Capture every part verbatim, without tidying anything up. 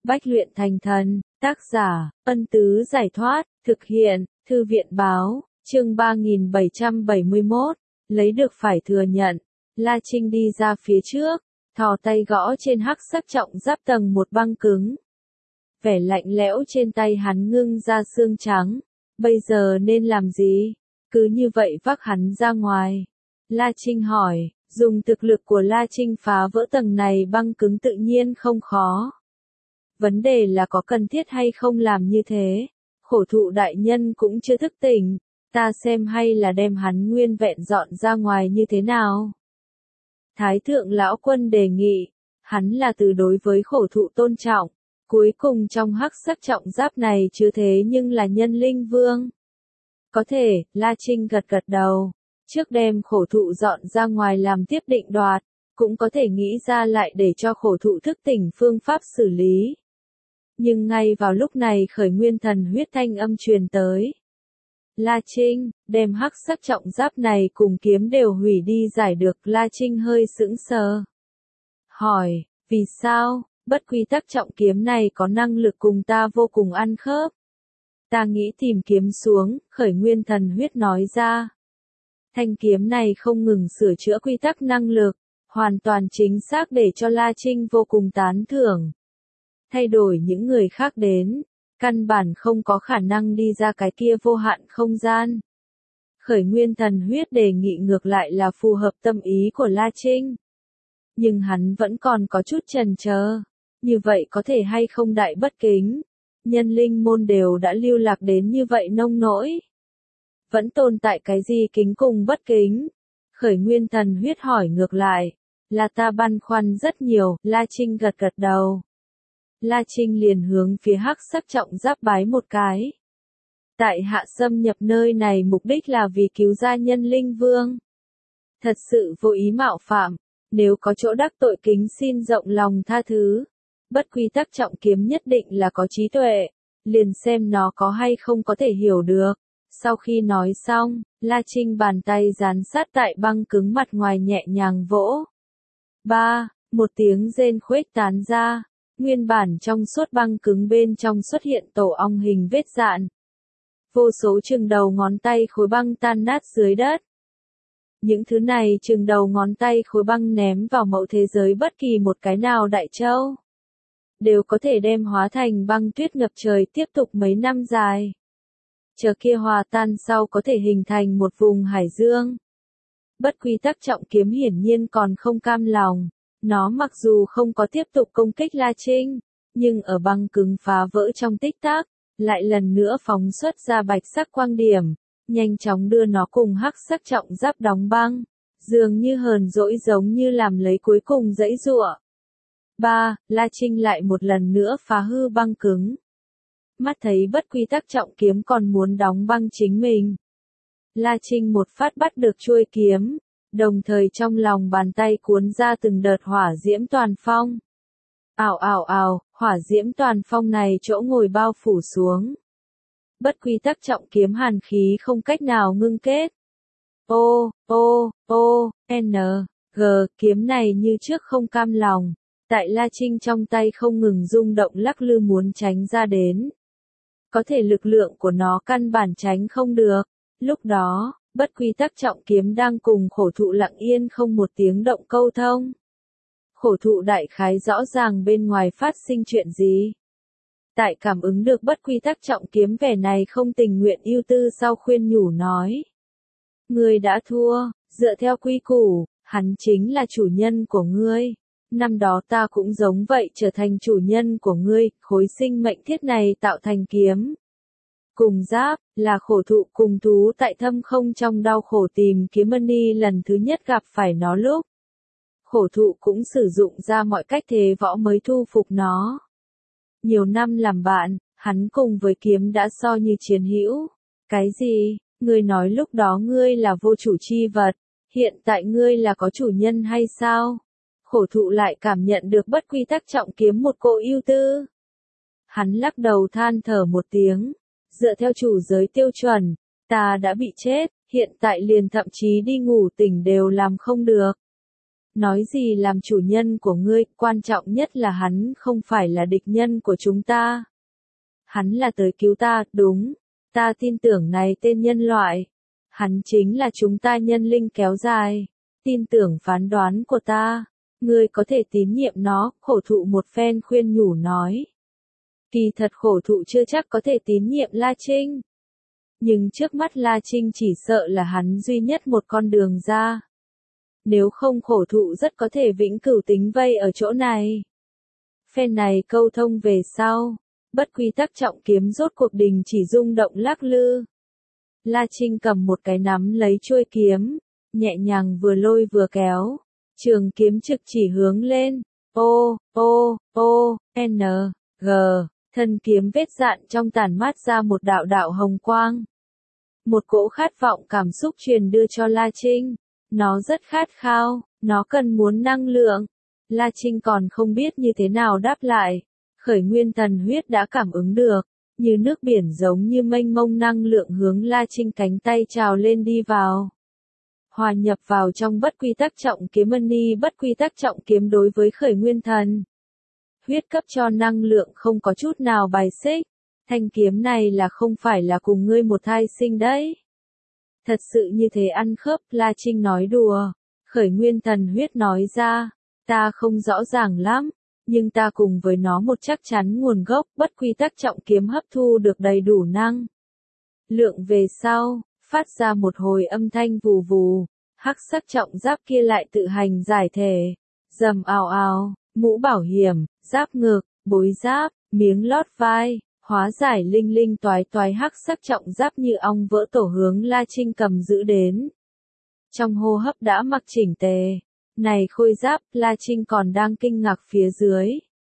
Bách luyện thành thần, tác giả, Ân Tứ Giải Thoát, thực hiện, Thư viện Báo, chương ba nghìn bảy trăm bảy mươi mốt, lấy được phải thừa nhận. La Trinh đi ra phía trước, thò tay gõ trên hắc sắc trọng giáp tầng một băng cứng. Vẻ lạnh lẽo trên tay hắn ngưng ra xương trắng. Bây giờ nên làm gì? Cứ như vậy vác hắn ra ngoài. La Trinh hỏi, dùng thực lực của La Trinh phá vỡ tầng này băng cứng tự nhiên không khó. Vấn đề là có cần thiết hay không làm như thế. Khổ thụ đại nhân cũng chưa thức tỉnh, ta xem hay là đem hắn nguyên vẹn dọn ra ngoài như thế nào. Thái thượng lão quân đề nghị, hắn là từ đối với khổ thụ tôn trọng, cuối cùng trong hắc sắc trọng giáp này chứ thế nhưng là nhân linh vương. Có thể, La Trinh gật gật đầu, trước đem khổ thụ dọn ra ngoài làm tiếp định đoạt, cũng có thể nghĩ ra lại để cho khổ thụ thức tỉnh phương pháp xử lý. Nhưng ngay vào lúc này khởi nguyên thần huyết thanh âm truyền tới. La Trinh, đem hắc sắc trọng giáp này cùng kiếm đều hủy đi giải được. La Trinh hơi sững sờ. Hỏi, vì sao, bất quy tắc trọng kiếm này có năng lực cùng ta vô cùng ăn khớp. Ta nghĩ tìm kiếm xuống, khởi nguyên thần huyết nói ra. Thanh kiếm này không ngừng sửa chữa quy tắc năng lực, hoàn toàn chính xác để cho La Trinh vô cùng tán thưởng. Thay đổi những người khác đến, căn bản không có khả năng đi ra cái kia vô hạn không gian. Khởi nguyên thần huyết đề nghị ngược lại là phù hợp tâm ý của La Trinh. Nhưng hắn vẫn còn có chút chần chờ, như vậy có thể hay không đại bất kính. Nhân linh môn đều đã lưu lạc đến như vậy nông nỗi. Vẫn tồn tại cái gì kính cùng bất kính? Khởi nguyên thần huyết hỏi ngược lại, là ta băn khoăn rất nhiều. La Trinh gật gật đầu. La Trinh liền hướng phía hắc sắc trọng giáp bái một cái. Tại hạ xâm nhập nơi này mục đích là vì cứu gia nhân linh vương. Thật sự vô ý mạo phạm, nếu có chỗ đắc tội kính xin rộng lòng tha thứ. Bất quy tắc trọng kiếm nhất định là có trí tuệ, liền xem nó có hay không có thể hiểu được. Sau khi nói xong, La Trinh bàn tay dán sát tại băng cứng mặt ngoài nhẹ nhàng vỗ. Ba, một tiếng rên khuếch tán ra. Nguyên bản trong suốt băng cứng bên trong xuất hiện tổ ong hình vết dạn. Vô số chừng đầu ngón tay khối băng tan nát dưới đất. Những thứ này chừng đầu ngón tay khối băng ném vào mẫu thế giới bất kỳ một cái nào đại châu. Đều có thể đem hóa thành băng tuyết ngập trời tiếp tục mấy năm dài. Chờ kia hòa tan sau có thể hình thành một vùng hải dương. Bất quy tắc trọng kiếm hiển nhiên còn không cam lòng. Nó mặc dù không có tiếp tục công kích La Trinh, nhưng ở băng cứng phá vỡ trong tích tắc, lại lần nữa phóng xuất ra bạch sắc quang điểm, nhanh chóng đưa nó cùng hắc sắc trọng giáp đóng băng, dường như hờn dỗi giống như làm lấy cuối cùng dãy giụa. Ba, La Trinh lại một lần nữa phá hư băng cứng. Mắt thấy bất quy tắc trọng kiếm còn muốn đóng băng chính mình. La Trinh một phát bắt được chuôi kiếm. Đồng thời trong lòng bàn tay cuốn ra từng đợt hỏa diễm toàn phong. Ào ào ào, hỏa diễm toàn phong này chỗ ngồi bao phủ xuống. Bất quy tắc trọng kiếm hàn khí không cách nào ngưng kết. O, O, O, N, G, kiếm này như trước không cam lòng. Tại La Trinh trong tay không ngừng rung động lắc lư muốn tránh ra đến. Có thể lực lượng của nó căn bản tránh không được. Lúc đó, bất quy tắc trọng kiếm đang cùng khổ thụ lặng yên không một tiếng động câu thông. Khổ thụ đại khái rõ ràng bên ngoài phát sinh chuyện gì. Tại cảm ứng được bất quy tắc trọng kiếm vẻ này không tình nguyện ưu tư sau khuyên nhủ nói. Ngươi đã thua, dựa theo quy củ, hắn chính là chủ nhân của ngươi. Năm đó ta cũng giống vậy trở thành chủ nhân của ngươi, khối sinh mệnh thiết này tạo thành kiếm. Cùng giáp, là khổ thụ cùng thú tại thâm không trong đau khổ tìm kiếm Mani lần thứ nhất gặp phải nó lúc. Khổ thụ cũng sử dụng ra mọi cách thế võ mới thu phục nó. Nhiều năm làm bạn, hắn cùng với kiếm đã so như chiến hữu. Cái gì, ngươi nói lúc đó ngươi là vô chủ chi vật, hiện tại ngươi là có chủ nhân hay sao? Khổ thụ lại cảm nhận được bất quy tắc trọng kiếm một cỗ ưu tư. Hắn lắc đầu than thở một tiếng. Dựa theo chủ giới tiêu chuẩn, ta đã bị chết, hiện tại liền thậm chí đi ngủ tỉnh đều làm không được. Nói gì làm chủ nhân của ngươi, quan trọng nhất là hắn không phải là địch nhân của chúng ta. Hắn là tới cứu ta, đúng. Ta tin tưởng này tên nhân loại. Hắn chính là chúng ta nhân linh kéo dài. Tin tưởng phán đoán của ta. Ngươi có thể tín nhiệm nó, khổ thụ một phen khuyên nhủ nói. Kỳ thật khổ thụ chưa chắc có thể tín nhiệm La Trinh. Nhưng trước mắt La Trinh chỉ sợ là hắn duy nhất một con đường ra. Nếu không khổ thụ rất có thể vĩnh cửu tính vây ở chỗ này. Phen này câu thông về sau. Bất quy tắc trọng kiếm rốt cuộc đình chỉ rung động lắc lư. La Trinh cầm một cái nắm lấy chuôi kiếm. Nhẹ nhàng vừa lôi vừa kéo. Trường kiếm trực chỉ hướng lên. O, O, O, N, G. Thân kiếm vết dạn trong tàn mát ra một đạo đạo hồng quang. Một cỗ khát vọng cảm xúc truyền đưa cho La Trinh. Nó rất khát khao, nó cần muốn năng lượng. La Trinh còn không biết như thế nào đáp lại. Khởi nguyên thần huyết đã cảm ứng được. Như nước biển giống như mênh mông năng lượng hướng La Trinh cánh tay trào lên đi vào. Hòa nhập vào trong bất quy tắc trọng kiếm ân ni bất quy tắc trọng kiếm đối với khởi nguyên thần. Huyết cấp cho năng lượng không có chút nào bài xích. Thanh kiếm này là không phải là cùng ngươi một thai sinh đấy. Thật sự như thế ăn khớp, La Trinh nói đùa. Khởi nguyên thần huyết nói ra. Ta không rõ ràng lắm. Nhưng ta cùng với nó một chắc chắn nguồn gốc bất quy tắc trọng kiếm hấp thu được đầy đủ năng. Lượng về sau, phát ra một hồi âm thanh vù vù. Hắc sắc trọng giáp kia lại tự hành giải thể. Dầm ào ào, mũ bảo hiểm, giáp ngực, bối giáp, miếng lót vai. Hóa giải linh linh toái toái hắc sắc trọng giáp như ong vỡ tổ hướng La Trinh cầm giữ đến. Trong hô hấp đã mặc chỉnh tề. Này khôi giáp, La Trinh còn đang kinh ngạc phía dưới.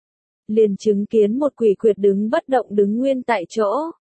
Liền chứng kiến một quỷ quyệt đứng bất động đứng nguyên tại chỗ.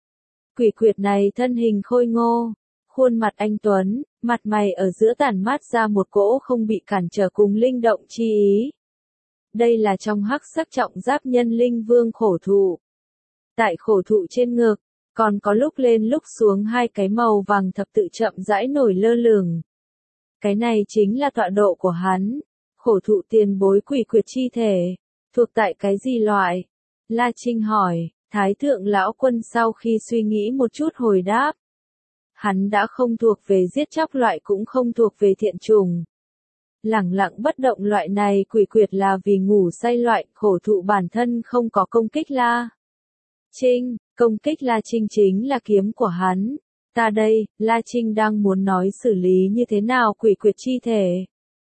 Quỷ quyệt này thân hình khôi ngô. Khuôn mặt anh tuấn, mặt mày ở giữa tản mát ra một cỗ không bị cản trở cùng linh động chi ý. Đây là trong hắc sắc trọng giáp nhân linh vương khổ thụ. Tại khổ thụ trên ngực, còn có lúc lên lúc xuống hai cái màu vàng thập tự chậm rãi nổi lơ lửng. Cái này chính là tọa độ của hắn. Khổ thụ tiền bối quỷ quyệt chi thể. Thuộc tại cái gì loại? La Trinh hỏi. Thái thượng lão quân sau khi suy nghĩ một chút hồi đáp. Hắn đã không thuộc về giết chóc loại cũng không thuộc về thiện trùng. Lẳng lặng bất động loại này quỷ quyệt là vì ngủ say loại. Khổ thụ bản thân không có công kích La Trinh. Công kích La Trinh chính là kiếm của hắn. Ta đây, La Trinh đang muốn nói xử lý như thế nào quỷ quyệt chi thể.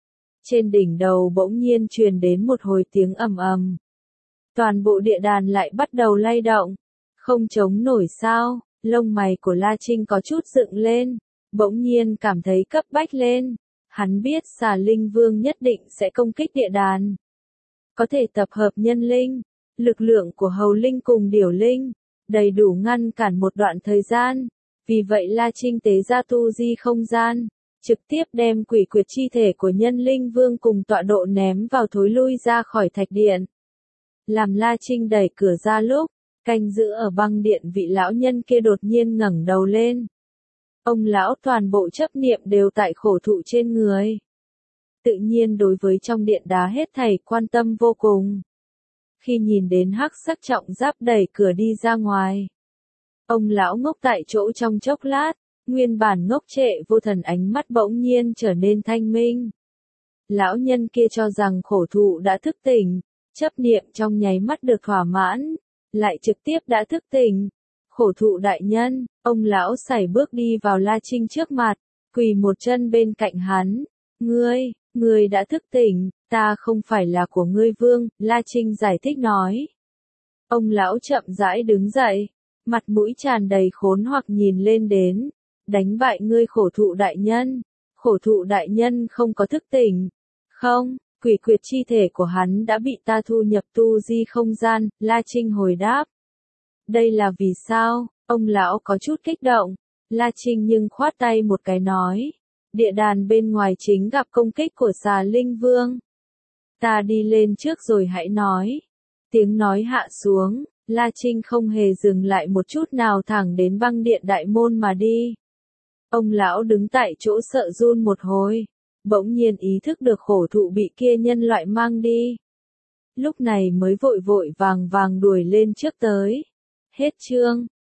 Trên đỉnh đầu bỗng nhiên truyền đến một hồi tiếng ầm ầm. Toàn bộ địa đàn lại bắt đầu lay động. Không chống nổi sao, lông mày của La Trinh có chút dựng lên. Bỗng nhiên cảm thấy cấp bách lên. Hắn biết xà linh vương nhất định sẽ công kích địa đàn. Có thể tập hợp nhân linh, lực lượng của hầu linh cùng điểu linh. Đầy đủ ngăn cản một đoạn thời gian. Vì vậy La Trinh tế ra tu di không gian, trực tiếp đem quỷ quyệt chi thể của nhân linh vương cùng tọa độ ném vào thối lui ra khỏi thạch điện. Làm La Trinh đẩy cửa ra lúc, canh giữ ở băng điện vị lão nhân kia đột nhiên ngẩng đầu lên. Ông lão toàn bộ chấp niệm đều tại khổ thụ trên người. Tự nhiên đối với trong điện đá hết thảy quan tâm vô cùng. Khi nhìn đến hắc sắc trọng giáp đẩy cửa đi ra ngoài. Ông lão ngốc tại chỗ trong chốc lát, nguyên bản ngốc trệ vô thần ánh mắt bỗng nhiên trở nên thanh minh. Lão nhân kia cho rằng khổ thụ đã thức tỉnh, chấp niệm trong nháy mắt được thỏa mãn, lại trực tiếp đã thức tỉnh. Khổ thụ đại nhân, ông lão sải bước đi vào La Trinh trước mặt, quỳ một chân bên cạnh hắn. Ngươi, ngươi đã thức tỉnh, ta không phải là của ngươi vương, La Trinh giải thích nói. Ông lão chậm rãi đứng dậy. Mặt mũi tràn đầy khốn hoặc nhìn lên đến. Đánh bại ngươi khổ thụ đại nhân. Khổ thụ đại nhân không có thức tỉnh. Không, quỷ quyệt chi thể của hắn đã bị ta thu nhập tu di không gian, La Trinh hồi đáp. Đây là vì sao? Ông lão có chút kích động. La Trinh nhưng khoát tay một cái nói. Địa đàn bên ngoài chính gặp công kích của xà linh vương. Ta đi lên trước rồi hãy nói. Tiếng nói hạ xuống. La Trinh không hề dừng lại một chút nào thẳng đến băng điện đại môn mà đi. Ông lão đứng tại chỗ sợ run một hồi. bỗng nhiên ý thức được khổ thụ bị kia nhân loại mang đi. Lúc này mới vội vội vàng vàng đuổi lên trước tới. Hết chương.